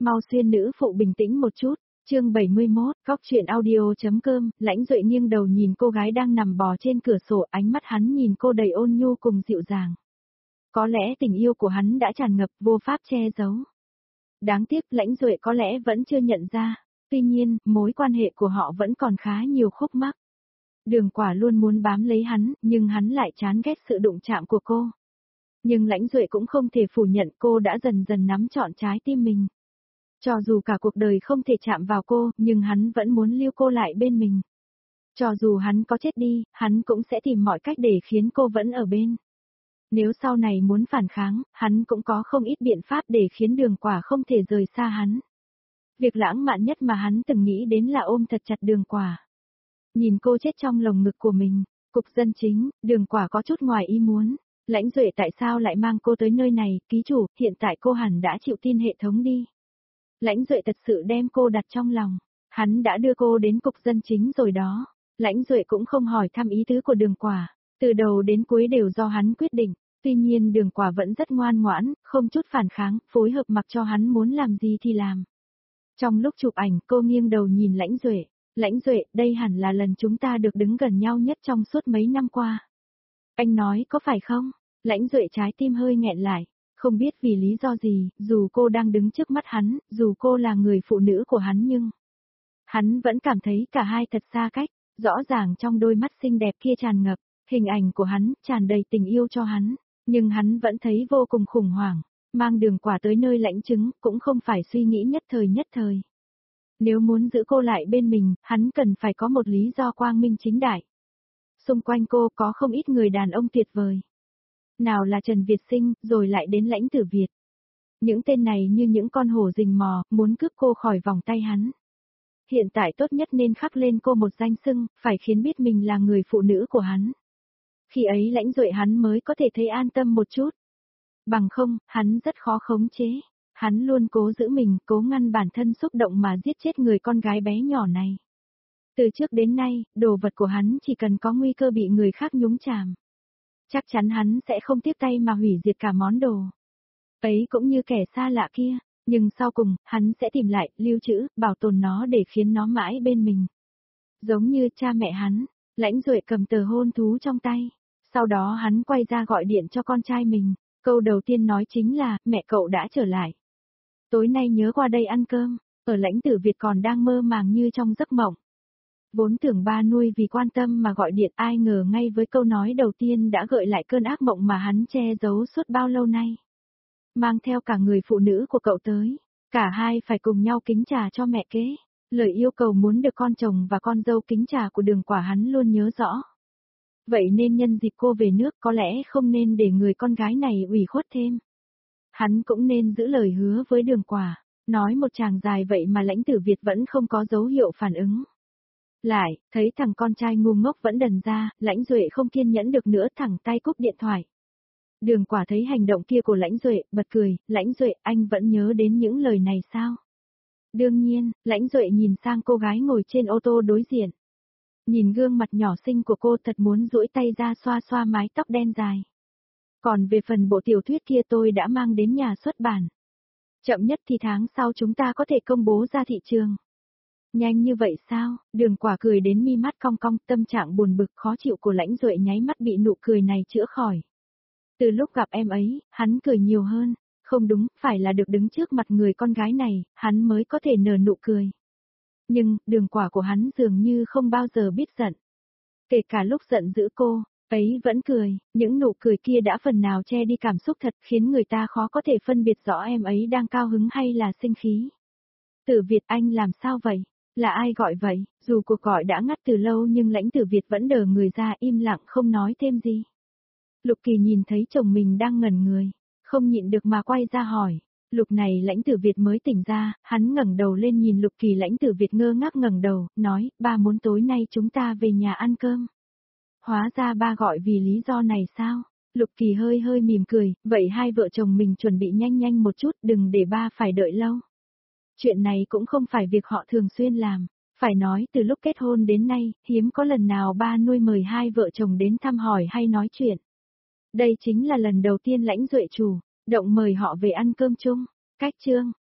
Mau xuyên nữ phụ bình tĩnh một chút. Chương 71, Góc truyện audio.com. Lãnh Duệ nghiêng đầu nhìn cô gái đang nằm bò trên cửa sổ, ánh mắt hắn nhìn cô đầy ôn nhu cùng dịu dàng. Có lẽ tình yêu của hắn đã tràn ngập, vô pháp che giấu. Đáng tiếc Lãnh Duệ có lẽ vẫn chưa nhận ra. Tuy nhiên, mối quan hệ của họ vẫn còn khá nhiều khúc mắc. Đường Quả luôn muốn bám lấy hắn, nhưng hắn lại chán ghét sự đụng chạm của cô. Nhưng Lãnh Duệ cũng không thể phủ nhận cô đã dần dần nắm trọn trái tim mình. Cho dù cả cuộc đời không thể chạm vào cô, nhưng hắn vẫn muốn lưu cô lại bên mình. Cho dù hắn có chết đi, hắn cũng sẽ tìm mọi cách để khiến cô vẫn ở bên. Nếu sau này muốn phản kháng, hắn cũng có không ít biện pháp để khiến Đường Quả không thể rời xa hắn. Việc lãng mạn nhất mà hắn từng nghĩ đến là ôm thật chặt Đường Quả. Nhìn cô chết trong lồng ngực của mình, cục dân chính, Đường Quả có chút ngoài ý muốn. Lãnh Duệ tại sao lại mang cô tới nơi này, ký chủ, hiện tại cô hẳn đã chịu tin hệ thống đi. Lãnh Duệ thật sự đem cô đặt trong lòng, hắn đã đưa cô đến cục dân chính rồi đó. Lãnh Duệ cũng không hỏi thăm ý tứ của Đường Quả, từ đầu đến cuối đều do hắn quyết định. Tuy nhiên Đường Quả vẫn rất ngoan ngoãn, không chút phản kháng, phối hợp mặc cho hắn muốn làm gì thì làm. Trong lúc chụp ảnh, cô nghiêng đầu nhìn Lãnh Duệ. Lãnh Duệ, đây hẳn là lần chúng ta được đứng gần nhau nhất trong suốt mấy năm qua. Anh nói có phải không? Lãnh Duệ trái tim hơi nghẹn lại. Không biết vì lý do gì, dù cô đang đứng trước mắt hắn, dù cô là người phụ nữ của hắn nhưng hắn vẫn cảm thấy cả hai thật xa cách, rõ ràng trong đôi mắt xinh đẹp kia tràn ngập, hình ảnh của hắn, tràn đầy tình yêu cho hắn, nhưng hắn vẫn thấy vô cùng khủng hoảng, mang Đường Quả tới nơi lãnh chứng, cũng không phải suy nghĩ nhất thời. Nếu muốn giữ cô lại bên mình, hắn cần phải có một lý do quang minh chính đại. Xung quanh cô có không ít người đàn ông tuyệt vời. Nào là Trần Việt Sinh, rồi lại đến Lãnh Tử Việt. Những tên này như những con hổ rình mò, muốn cướp cô khỏi vòng tay hắn. Hiện tại tốt nhất nên khắc lên cô một danh xưng, phải khiến biết mình là người phụ nữ của hắn. Khi ấy Lãnh Duệ hắn mới có thể thấy an tâm một chút. Bằng không, hắn rất khó khống chế. Hắn luôn cố giữ mình, cố ngăn bản thân xúc động mà giết chết người con gái bé nhỏ này. Từ trước đến nay, đồ vật của hắn chỉ cần có nguy cơ bị người khác nhúng chàm. Chắc chắn hắn sẽ không tiếp tay mà hủy diệt cả món đồ. Ấy cũng như kẻ xa lạ kia, nhưng sau cùng, hắn sẽ tìm lại, lưu trữ, bảo tồn nó để khiến nó mãi bên mình. Giống như cha mẹ hắn, Lãnh Duệ cầm tờ hôn thú trong tay. Sau đó hắn quay ra gọi điện cho con trai mình. Câu đầu tiên nói chính là, mẹ cậu đã trở lại. Tối nay nhớ qua đây ăn cơm. Ở Lãnh Tử Việt còn đang mơ màng như trong giấc mộng. Vốn tưởng ba nuôi vì quan tâm mà gọi điện, ai ngờ ngay với câu nói đầu tiên đã gợi lại cơn ác mộng mà hắn che giấu suốt bao lâu nay. Mang theo cả người phụ nữ của cậu tới, cả hai phải cùng nhau kính trà cho mẹ kế. Lời yêu cầu muốn được con chồng và con dâu kính trà của Đường Quả hắn luôn nhớ rõ. Vậy nên nhân dịp cô về nước có lẽ không nên để người con gái này ủy khuất thêm. Hắn cũng nên giữ lời hứa với Đường Quả, nói một tràng dài vậy mà Lãnh Tử Việt vẫn không có dấu hiệu phản ứng. Lại, thấy thằng con trai ngu ngốc vẫn đần ra, Lãnh Duệ không kiên nhẫn được nữa thẳng tay cúp điện thoại. Đường Quả thấy hành động kia của Lãnh Duệ, bật cười, Lãnh Duệ anh vẫn nhớ đến những lời này sao? Đương nhiên, Lãnh Duệ nhìn sang cô gái ngồi trên ô tô đối diện. Nhìn gương mặt nhỏ xinh của cô thật muốn duỗi tay ra xoa xoa mái tóc đen dài. Còn về phần bộ tiểu thuyết kia tôi đã mang đến nhà xuất bản. Chậm nhất thì tháng sau chúng ta có thể công bố ra thị trường. Nhanh như vậy sao? Đường Quả cười đến mi mắt cong cong, tâm trạng buồn bực khó chịu của Lãnh Duệ nháy mắt bị nụ cười này chữa khỏi. Từ lúc gặp em ấy, hắn cười nhiều hơn. Không đúng, phải là được đứng trước mặt người con gái này, hắn mới có thể nở nụ cười. Nhưng, Đường Quả của hắn dường như không bao giờ biết giận. Kể cả lúc giận dữ cô, ấy vẫn cười, những nụ cười kia đã phần nào che đi cảm xúc thật khiến người ta khó có thể phân biệt rõ em ấy đang cao hứng hay là sinh khí. Tử Việt anh làm sao vậy? Là ai gọi vậy? Dù cuộc gọi đã ngắt từ lâu nhưng Lãnh Tử Việt vẫn đờ người ra im lặng không nói thêm gì. Lục Kỳ nhìn thấy chồng mình đang ngẩn người, không nhịn được mà quay ra hỏi. Lúc này Lãnh Tử Việt mới tỉnh ra, hắn ngẩng đầu lên nhìn Lục Kỳ. Lãnh Tử Việt ngơ ngác ngẩng đầu, nói, ba muốn tối nay chúng ta về nhà ăn cơm. Hóa ra ba gọi vì lý do này sao? Lục Kỳ hơi hơi mỉm cười, vậy hai vợ chồng mình chuẩn bị nhanh nhanh một chút, đừng để ba phải đợi lâu. Chuyện này cũng không phải việc họ thường xuyên làm, phải nói từ lúc kết hôn đến nay, hiếm có lần nào ba nuôi mời hai vợ chồng đến thăm hỏi hay nói chuyện. Đây chính là lần đầu tiên Lãnh Duệ chủ động mời họ về ăn cơm chung. Cách chương